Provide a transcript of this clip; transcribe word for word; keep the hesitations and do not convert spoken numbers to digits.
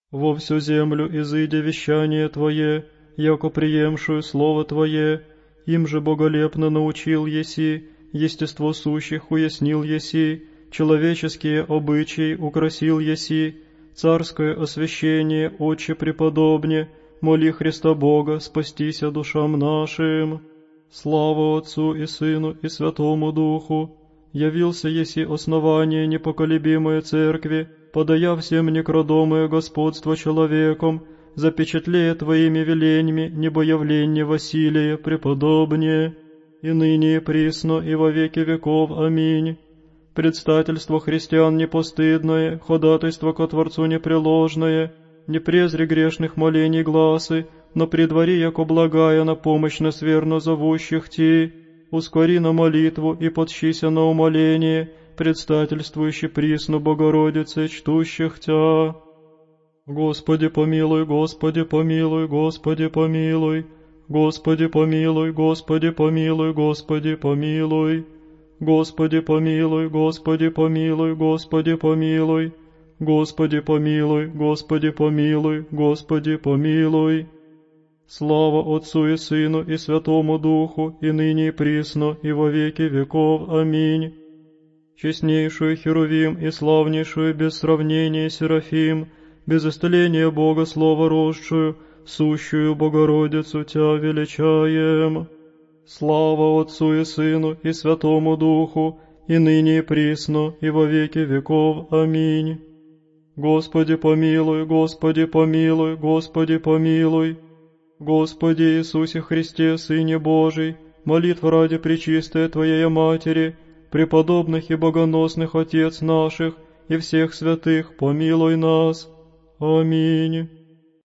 Во всю землю изыдя вещание Твое, яко приемшую Слово Твое, им же боголепно научил еси, естество сущих уяснил еси, человеческие обычаи украсил еси, царское освящение, Отче преподобне, моли Христа Бога, спастися душам нашим. Слава Отцу и Сыну и Святому Духу! Явился еси основание непоколебимой Церкви, подая всем некрадомое господство человеком, запечатлея Твоими веленьми небоявление Василия преподобнее, и ныне и присно и во веки веков. Аминь. Предстательство христиан непостыдное, ходатайство ко Творцу непреложное, не презри грешных молений гласы, но предвари, яко благая на помощь нас верно зовущих Ти, ускори на молитву и подщися на умоление, предстательствующий присно Богородице, чтущих Тя. Господи помилуй, Господи помилуй, Господи помилуй, Господи помилуй, Господи помилуй, Господи помилуй, Господи помилуй, Господи помилуй, Господи помилуй, Господи помилуй, Господи помилуй, Господи помилуй. Слава Отцу и Сыну и Святому Духу, и ныне и присно, и во веки веков. Аминь. Честнейшую Херувим и славнейшую без сравнения Серафим, без истления Бога Слово росшую, сущую Богородицу Тя величаем. Слава Отцу и Сыну и Святому Духу, и ныне и присно, и во веки веков. Аминь. Господи помилуй, Господи помилуй, Господи помилуй. Господи Иисусе Христе, Сыне Божий, молитва ради пречистой Твоей Матери, преподобных и богоносных Отец наших и всех святых, помилуй нас. Аминь.